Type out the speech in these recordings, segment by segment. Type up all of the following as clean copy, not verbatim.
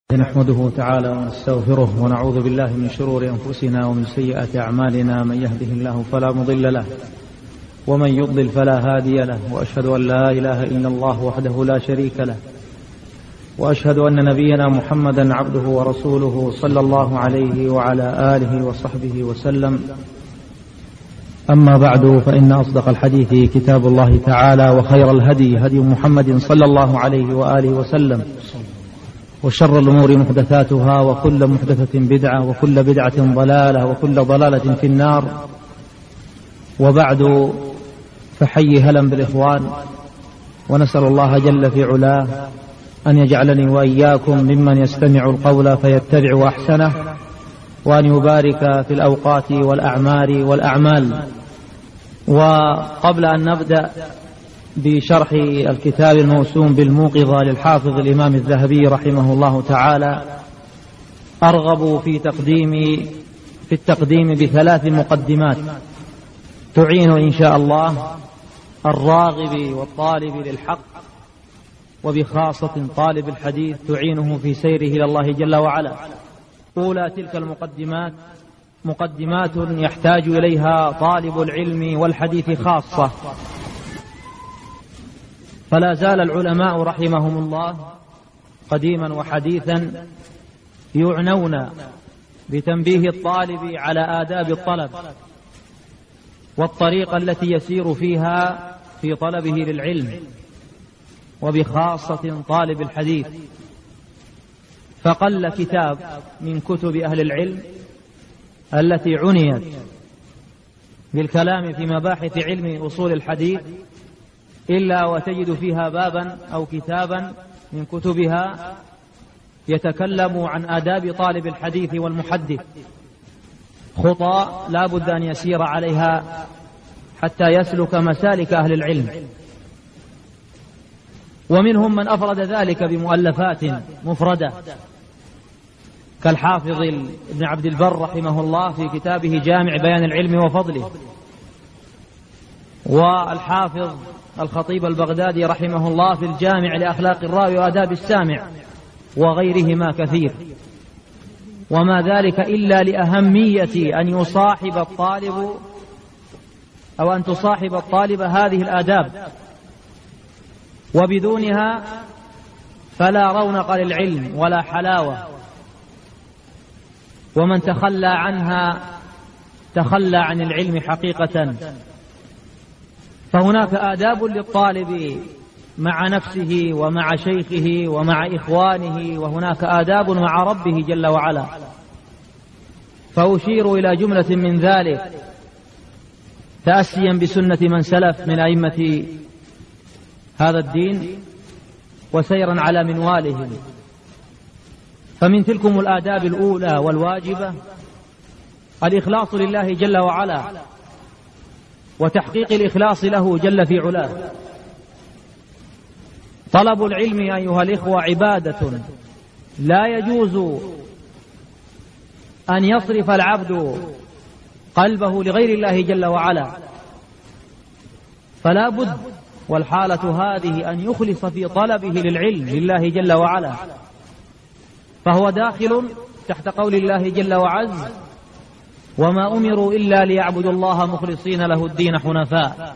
نحمده تعالى ونستغفره ونعوذ بالله من شرور أنفسنا ومن سيئات أعمالنا. من يهده الله فلا مضل له ومن يضلل فلا هادي له، وأشهد أن لا إله إلا الله وحده لا شريك له، وأشهد أن نبينا محمدا عبده ورسوله صلى الله عليه وعلى آله وصحبه وسلم. أما بعد، فإن أصدق الحديث كتاب الله تعالى، وخير الهدي هدي محمد صلى الله عليه وآله وسلم، وشر الأمور محدثاتها، وكل محدثة بدعة، وكل بدعة ضلالة، وكل ضلالة في النار. وبعد، فحي هلا بالإخوان، ونسأل الله جل في علاه أن يجعلني وإياكم ممن يستمع القول فيتبع أحسنه، وأن يبارك في الأوقات والأعمار والأعمال. وقبل أن نبدأ بشرح الكتاب الموسوم بالموقظة للحافظ الإمام الذهبي رحمه الله تعالى، أرغب في التقديم بثلاث مقدمات تعين إن شاء الله الراغب والطالب للحق، وبخاصة طالب الحديث تعينه في سيره إلى الله جل وعلا. أولى تلك المقدمات مقدمات يحتاج إليها طالب العلم والحديث خاصة. فلا زال العلماء رحمهم الله قديما وحديثا يعنون بتنبيه الطالب على آداب الطلب والطريقة التي يسير فيها في طلبه للعلم، وبخاصة طالب الحديث. فقل كتاب من كتب أهل العلم التي عنيت بالكلام في مباحث علم أصول الحديث إلا وتجد فيها بابا أو كتابا من كتبها يتكلم عن آداب طالب الحديث والمحدث، خطى لا بد أن يسير عليها حتى يسلك مسالك أهل العلم. ومنهم من أفرد ذلك بمؤلفات مفردة، كالحافظ ابن عبد البر رحمه الله في كتابه جامع بيان العلم وفضله، والحافظ الخطيب البغدادي رحمه الله في الجامع لأخلاق الراوي وآداب السامع، وغيرهما كثير. وما ذلك إلا لأهمية أن يصاحب الطالب أو أن تصاحب الطالب هذه الآداب، وبدونها فلا رونق للعلم ولا حلاوة، ومن تخلى عنها تخلى عن العلم حقيقة. فهناك آداب للطالب مع نفسه ومع شيخه ومع إخوانه، وهناك آداب مع ربه جل وعلا. فأشير إلى جملة من ذلك تأسيا بسنة من سلف من أئمة هذا الدين وسيرا على منوالهم. فمن تلكم الآداب الأولى والواجبة الإخلاص لله جل وعلا، وتحقيق الإخلاص له جل في علاه. طلب العلم أيها الإخوة عبادة لا يجوز أن يصرف العبد قلبه لغير الله جل وعلا، فلا بد والحالة هذه أن يخلص في طلبه للعلم لله جل وعلا، فهو داخل تحت قول الله جل وعز: وما أمروا إلا ليعبدوا الله مخلصين له الدين حنفاء.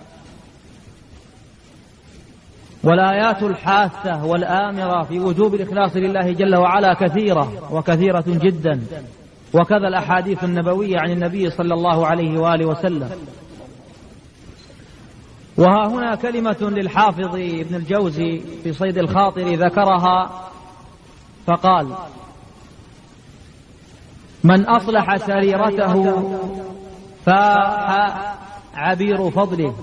والآيات الحاثة والآمرة في وجوب الإخلاص لله جل وعلا كثيرة وكثيرة جدا، وكذا الأحاديث النبوية عن النبي صلى الله عليه وآله وسلم. وها هنا كلمة للحافظ ابن الجوزي في صيد الخاطر ذكرها فقال: من أصلح سريرته فاح عبير فضله،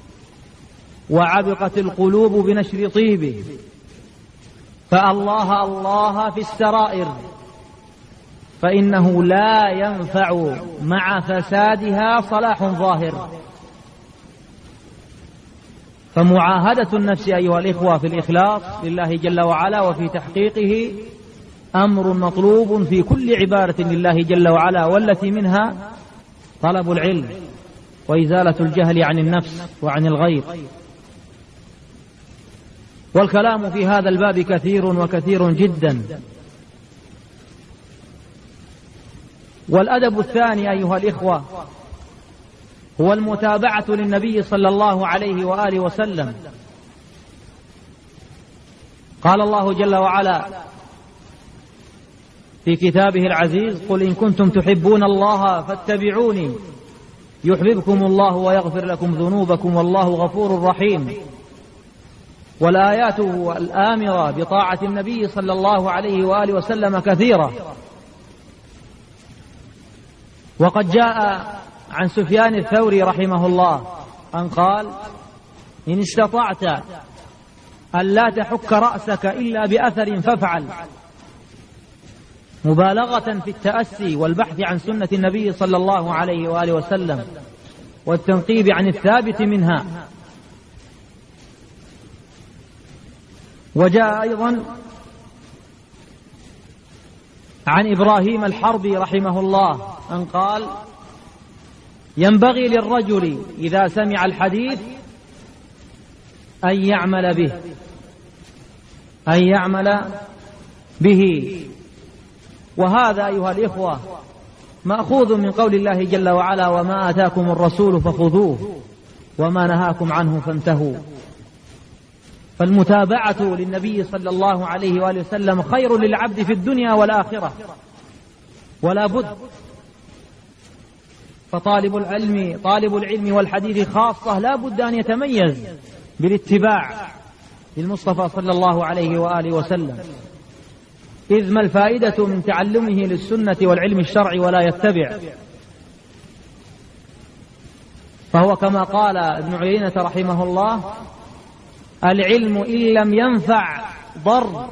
وعبقت القلوب بنشر طيبه، فالله الله في السرائر، فإنه لا ينفع مع فسادها صلاح ظاهر. فمعاهدة النفس أيها الإخوة في الإخلاص لله جل وعلا وفي تحقيقه أمر مطلوب في كل عبادة لله جل وعلا، والتي منها طلب العلم وإزالة الجهل عن النفس وعن الغير. والكلام في هذا الباب كثير وكثير جدا، والأدب الثاني أيها الإخوة هو المتابعة للنبي صلى الله عليه وآله وسلم. قال الله جل وعلا في كتابه العزيز: قل إن كنتم تحبون الله فاتبعوني يحببكم الله ويغفر لكم ذنوبكم والله غفور رحيم. والآيات الآمرة بطاعة النبي صلى الله عليه وآله وسلم كثيرة. وقد جاء عن سفيان الثوري رحمه الله أن قال: إن استطعت أن لا تحك رأسك إلا بأثر فافعل، مبالغة في التأسي والبحث عن سنة النبي صلى الله عليه وآله وسلم والتنقيب عن الثابت منها. وجاء أيضا عن إبراهيم الحربي رحمه الله أن قال: ينبغي للرجل إذا سمع الحديث أن يعمل به. وهذا أيها الإخوة مأخوذ من قول الله جل وعلا: وما آتاكم الرسول فخذوه وما نهاكم عنه فانتهوا. فالمتابعة للنبي صلى الله عليه وآله وسلم خير للعبد في الدنيا والآخرة ولا بد. فطالب العلم والحديث خاصة لا بد أن يتميز بالاتباع للمصطفى صلى الله عليه وآله وسلم، إذ ما الفائدة من تعلمه للسنة والعلم الشرعي ولا يتبع؟ فهو كما قال ابن عيينة رحمه الله: العلم إن لم ينفع ضر.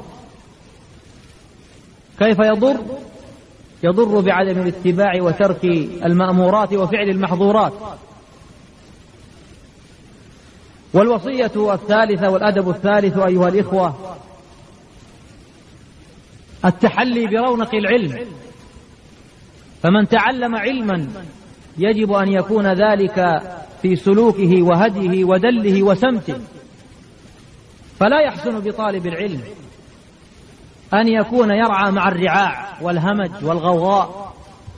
كيف يضر؟ يضر بعدم الاتباع وترك المأمورات وفعل المحظورات. والوصية الثالثة والأدب الثالث أيها الإخوة التحلي برونق العلم. فمن تعلم علما يجب أن يكون ذلك في سلوكه وهديه ودله وسمته. فلا يحسن بطالب العلم أن يكون يرعى مع الرعاع والهمج والغوغاء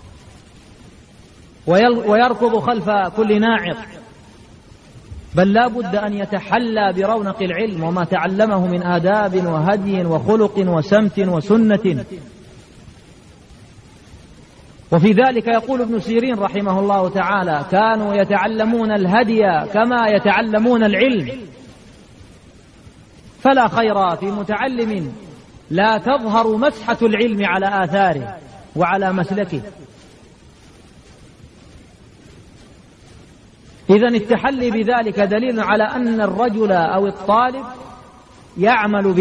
ويركض خلف كل ناعق، بل لا بد أن يتحلى برونق العلم وما تعلمه من آداب وهدي وخلق وسمت وسنة. وفي ذلك يقول ابن سيرين رحمه الله تعالى: كانوا يتعلمون الهدي كما يتعلمون العلم. فلا خير في متعلم لا تظهر مسحة العلم على آثاره وعلى مسلكه. إذن التحلي بذلك دليل على أن الرجل أو الطالب يعمل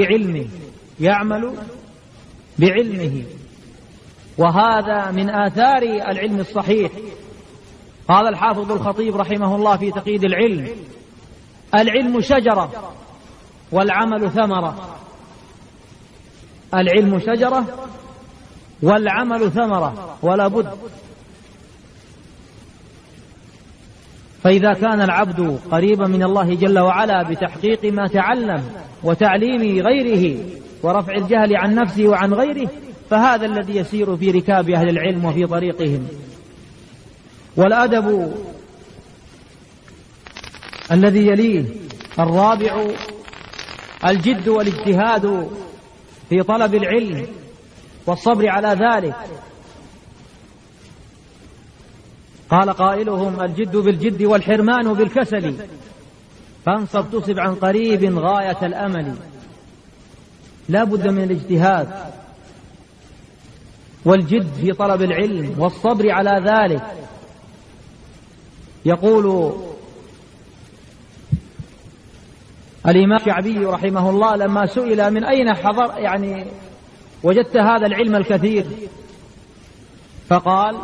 بعلمه، وهذا من آثار العلم الصحيح. قال الحافظ الخطيب رحمه الله في تقييد العلم: العلم شجرة والعمل ثمرة. العلم شجرة والعمل ثمرة ولا بد. فإذا كان العبد قريبا من الله جل وعلا بتحقيق ما تعلم وتعليم غيره ورفع الجهل عن نفسه وعن غيره، فهذا الذي يسير في ركاب أهل العلم وفي طريقهم. والأدب الذي يليه الرابع الجد والاجتهاد في طلب العلم والصبر على ذلك. قال قائلهم: الجد بالجد والحرمان بالكسل، فانصب تصب عن قريب غاية الأمل. لا بد من الاجتهاد والجد في طلب العلم والصبر على ذلك. يقول الإمام الشعبي رحمه الله لما سئل: من أين وجدت هذا العلم الكثير؟ فقال: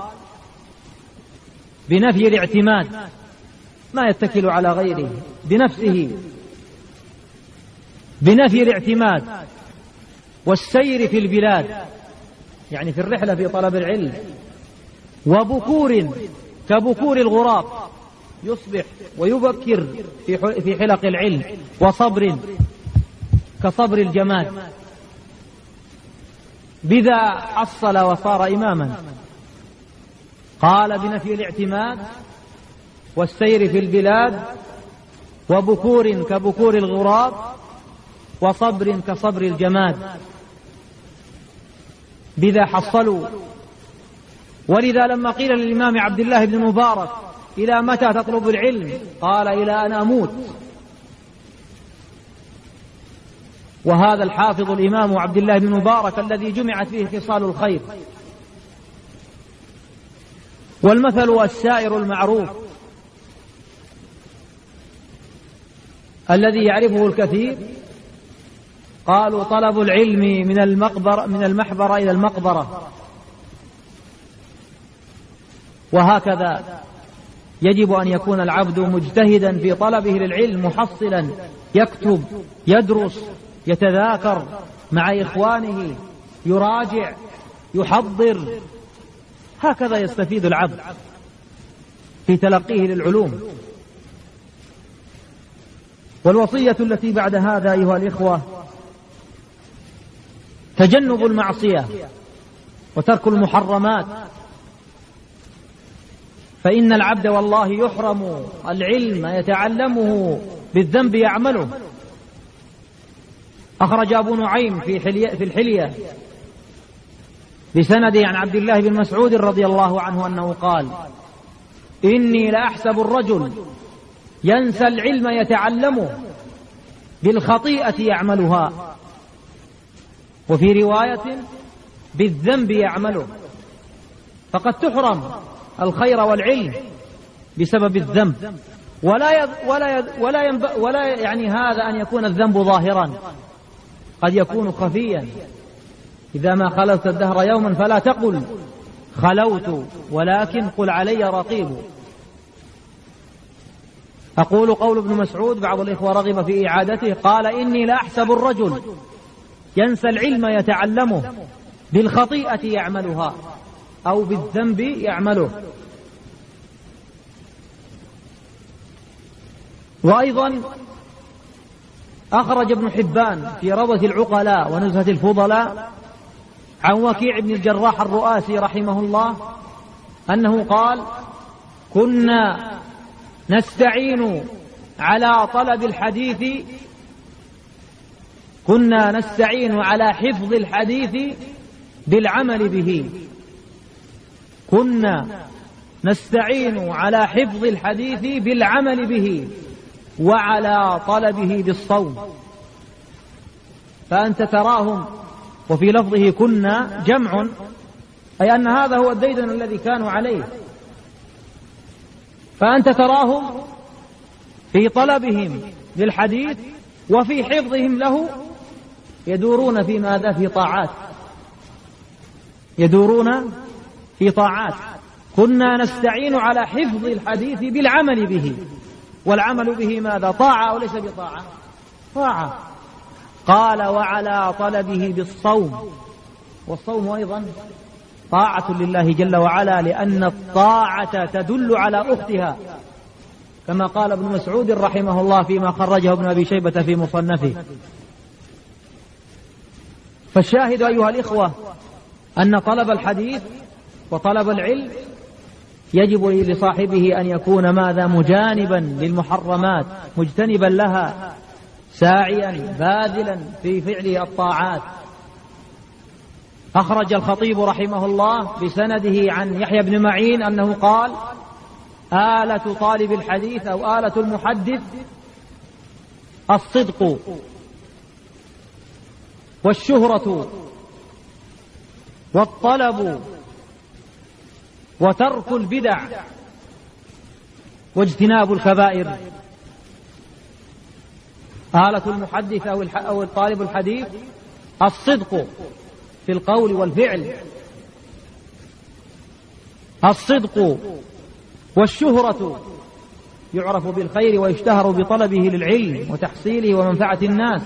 بنفي الاعتماد، ما يتكل على غيره، بنفسه، بنفي الاعتماد والسير في البلاد، يعني في الرحلة في طلب العلم، وبكور كبكور الغراب يصبح ويبكر في حلق العلم، وصبر كصبر الجماد، بذا حصل وصار إماما. قال بنفي الاعتماد والسير في البلاد وبكور كبكور الغراب وصبر كصبر الجماد، بذا حصلوا. ولذا لما قيل للإمام عبد الله بن مبارك إلى متى تطلب العلم؟ قال إلى أن أموت. وهذا الحافظ الإمام عبد الله بن مبارك الذي جمعت فيه خصال الخير. والمثل السائر المعروف الذي يعرفه الكثير، قالوا طلب العلم من المحبرة إلى المقبرة. وهكذا يجب أن يكون العبد مجتهدا في طلبه للعلم، محصلا، يكتب، يدرس، يتذاكر مع إخوانه، يراجع، يحضر. هكذا يستفيد العبد في تلقيه للعلوم. والوصية التي بعد هذا أيها الإخوة تجنب المعصية وترك المحرمات، فإن العبد والله يحرم العلم يتعلمه بالذنب يعمله. أخرج أبو نعيم في الحلية بسنده عن عبد الله بن مسعود رضي الله عنه أنه قال: إني لأحسب الرجل ينسى العلم يتعلمه بالخطيئة يعملها، وفي رواية بالذنب يعمله. فقد تحرم الخير والعلم بسبب الذنب، ولا يعني هذا أن يكون الذنب ظاهرا، قد يكون خفيا. إذا ما خلوت الدهر يوما فلا تقل خلوت، ولكن قل علي رقيب. أقول قول ابن مسعود، بعض الإخوة رغب في إعادته، قال: إني لأحسب الرجل ينسى العلم يتعلمه بالخطيئة يعملها أو بالذنب يعمله. وأيضا أخرج ابن حبان في روضة العقلاء ونزهة الفضلاء عن وكيع بن الجراح الرؤاسي رحمه الله أنه قال: كنا نستعين على طلب الحديث، كنا نستعين على حفظ الحديث بالعمل به، كنا نستعين على حفظ الحديث بالعمل به وعلى طلبه بالصوم. فأنت تراهم، وفي لفظه كنا جمع، أي أن هذا هو الديدن الذي كانوا عليه. فأنت تراهم في طلبهم للحديث وفي حفظهم له يدورون في ماذا؟ في طاعات، يدورون في طاعات. كنا نستعين على حفظ الحديث بالعمل به، والعمل به ماذا؟ طاعة أو ليس بطاعة؟ طاعة. قال: وعلى طلبه بالصوم، والصوم أيضا طاعة لله جل وعلا، لأن الطاعة تدل على أختها، كما قال ابن مسعود رحمه الله فيما خرجه ابن أبي شيبة في مصنفه. فالشاهد أيها الإخوة أن طلب الحديث وطلب العلم يجب لصاحبه أن يكون ماذا؟ مجانبا للمحرمات، مجتنبا لها، ساعيا باذلا في فعل الطاعات. أخرج الخطيب رحمه الله بسنده عن يحيى بن معين أنه قال: آلة طالب الحديث أو آلة المحدث الصدق والشهرة والطلب وترك البدع واجتناب الكبائر. آلة المحدث أو طالب الحديث الصدق في القول والفعل، الصدق والشهرة، يعرف بالخير ويشتهر بطلبه للعلم وتحصيله ومنفعة الناس،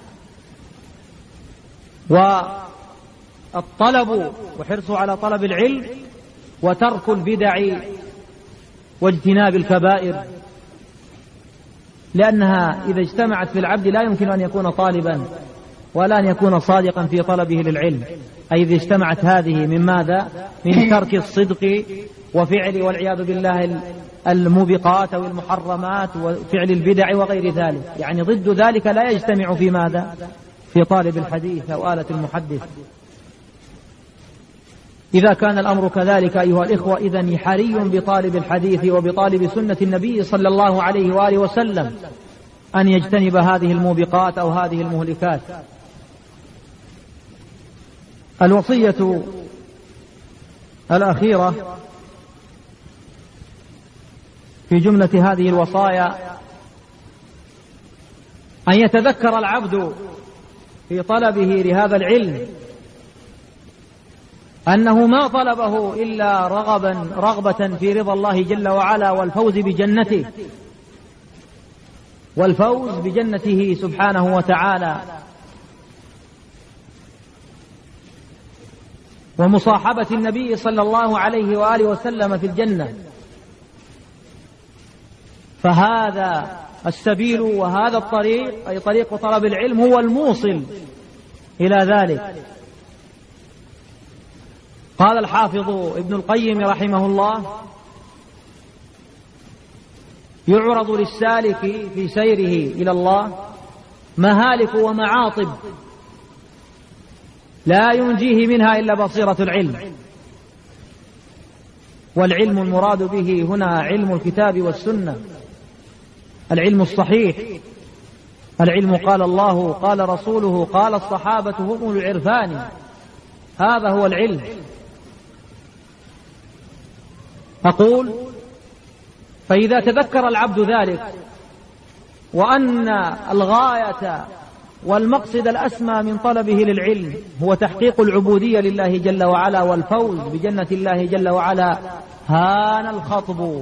والطلب وحرصه على طلب العلم، وترك البدع واجتناب الكبائر، لأنها إذا اجتمعت في العبد لا يمكن أن يكون طالبا ولا أن يكون صادقا في طلبه للعلم، أي إذا اجتمعت هذه من ماذا؟ من ترك الصدق وفعل والعياذ بالله الموبقات أو المحرمات وفعل البدع وغير ذلك، يعني ضد ذلك لا يجتمع في ماذا؟ في طالب الحديث أو آلة المحدث. إذا كان الأمر كذلك أيها الإخوة، إذن حري بطالب الحديث وبطالب سنة النبي صلى الله عليه وآله وسلم أن يجتنب هذه الموبقات أو هذه المهلكات. الوصية الأخيرة في جملة هذه الوصايا أن يتذكر العبد في طلبه لهذا العلم أنه ما طلبه إلا رغبة في رضا الله جل وعلا والفوز بجنته سبحانه وتعالى، ومصاحبة النبي صلى الله عليه وآله وسلم في الجنة. فهذا السبيل وهذا الطريق، أي طريق طلب العلم، هو الموصل إلى ذلك. قال الحافظ ابن القيم رحمه الله: يعرض للسالك في سيره إلى الله مهالك ومعاطب لا ينجيه منها إلا بصيرة العلم. والعلم المراد به هنا علم الكتاب والسنة، العلم الصحيح، العلم قال الله قال رسوله قال الصحابة هم أولو العرفان، هذا هو العلم. أقول: فإذا تذكر العبد ذلك وأن الغاية والمقصد الأسمى من طلبه للعلم هو تحقيق العبودية لله جل وعلا والفوز بجنة الله جل وعلا، هان الخطب.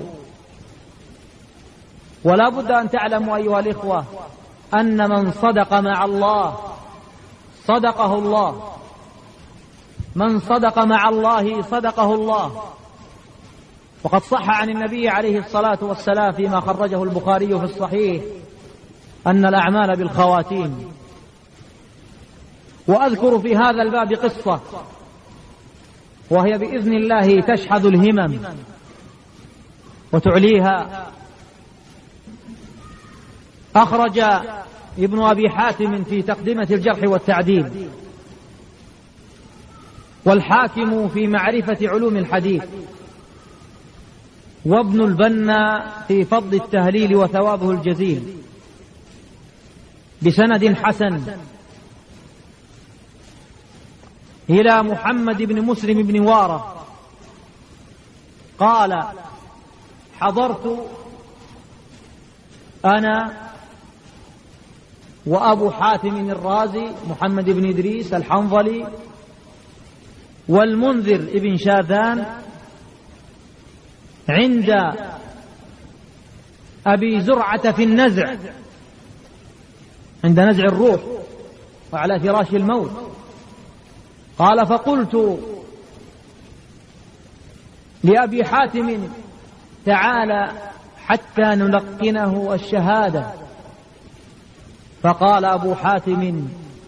ولا بد أن تعلموا أيها الإخوة أن من صدق مع الله صدقه الله، من صدق مع الله صدقه الله. وقد صح عن النبي عليه الصلاة والسلام فيما خرجه البخاري في الصحيح أن الأعمال بالخواتيم. وأذكر في هذا الباب قصة وهي بإذن الله تشحذ الهمم وتعليها. أخرج ابن أبي حاتم في تقدمة الجرح والتعديل، والحاكم في معرفة علوم الحديث، وابن البنا في فضل التهليل وثوابه الجزيل، بسند حسن إلى محمد بن مسلم بن وارة قال: حضرت أنا وأبو حاتم الرازي محمد بن إدريس الحنظلي والمنذر ابن شاذان عند أبي زرعة في النزع، عند نزع الروح وعلى فراش الموت. قال: فقلت لأبي حاتم: تعالى حتى نلقنه الشهادة. فقال أبو حاتم: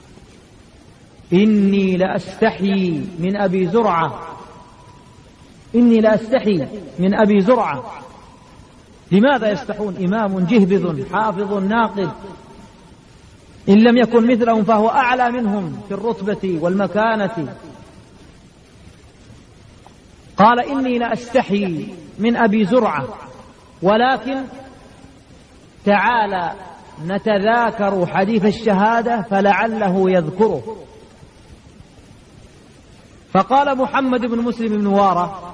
إني لأستحي من أبي زرعة، إني لأستحي من أبي زرعة. لماذا يستحون؟ إمام جهبذ حافظ ناقد، إن لم يكن مثلهم فهو أعلى منهم في الرتبة والمكانة. قال: إني لأستحي من أبي زرعة، ولكن تعالى نتذاكر حديث الشهادة فلعله يذكره. فقال محمد بن مسلم بن وارة: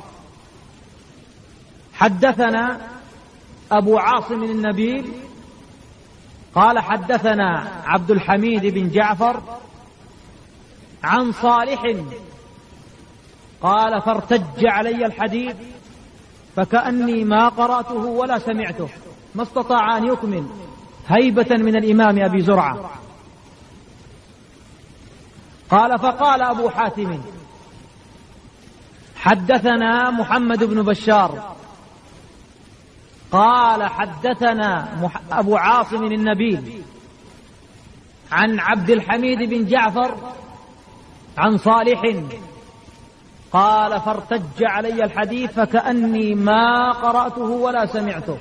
حدثنا أبو عاصم النبيل قال: حدثنا عبد الحميد بن جعفر عن صالح قال: فارتج علي الحديث فكأني ما قرأته ولا سمعته، ما استطاع أن يكمل هيبة من الإمام أبي زرعة. قال: فقال أبو حاتم: حدثنا محمد بن بشار قال: حدثنا أبو عاصم النبيل عن عبد الحميد بن جعفر عن صالح قال فارتج علي الحديث فكأني ما قرأته ولا سمعته.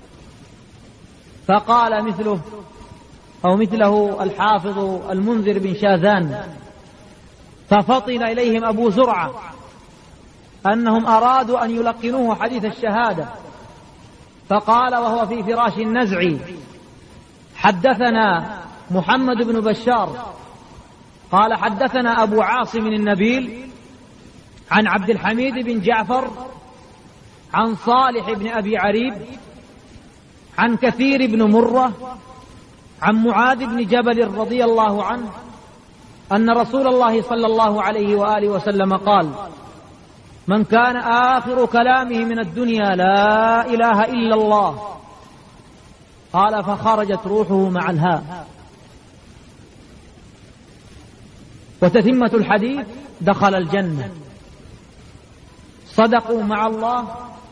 فقال مثله أو مثله الحافظ المنذر بن شاذان ففطن إليهم أبو زرعة أنهم أرادوا أن يلقنوه حديث الشهادة، فقال وهو في فراش النزع: حدثنا محمد بن بشار قال حدثنا أبو عاصم النبيل عن عبد الحميد بن جعفر عن صالح بن أبي عريب عن كثير بن مرة عن معاذ بن جبل رضي الله عنه أن رسول الله صلى الله عليه وآله وسلم قال: من كان آخر كلامه من الدنيا لا إله إلا الله، قال فخرجت روحه مع الهاء. وتتمة الحديث: دخل الجنة، صدقوا مع الله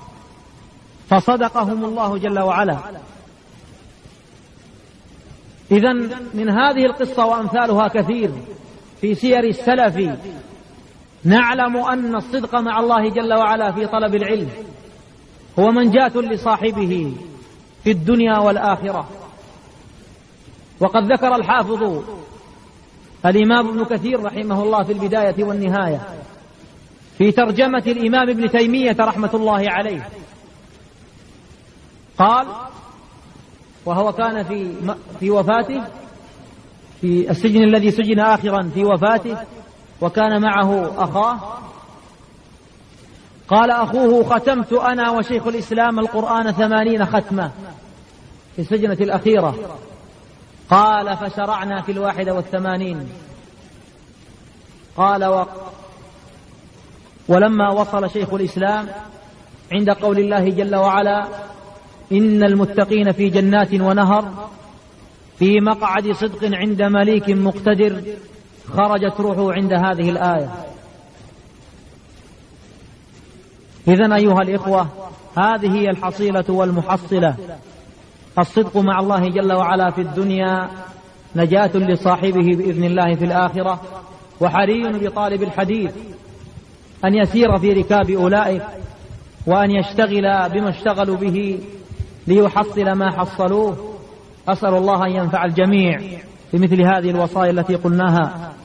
فصدقهم الله جل وعلا. إذن من هذه القصة وأمثالها كثير في سير السلف نعلم أن الصدق مع الله جل وعلا في طلب العلم هو منجاة لصاحبه في الدنيا والآخرة. وقد ذكر الحافظ الإمام ابن كثير رحمه الله في البداية والنهاية في ترجمة الإمام ابن تيمية رحمة الله عليه، قال وهو كان في وفاته في السجن الذي سجن آخرا في وفاته وكان معه أخاه، قال أخوه: ختمت أنا وشيخ الإسلام القرآن 80 ختمة في السجنة الأخيرة. قال فشرعنا في 81. قال ولما وصل شيخ الإسلام عند قول الله جل وعلا: إن المتقين في جنات ونهر في مقعد صدق عند مليك مقتدر، خرجت روحه عند هذه الآية. إذن أيها الإخوة، هذه هي الحصيلة والمحصلة: الصدق مع الله جل وعلا في الدنيا نجاة لصاحبه بإذن الله في الآخرة. وحري بطالب الحديث أن يسير في ركاب أولئك وأن يشتغل بما اشتغلوا به ليحصل ما حصلوه. أسأل الله أن ينفع الجميع بمثل هذه الوصايا التي قلناها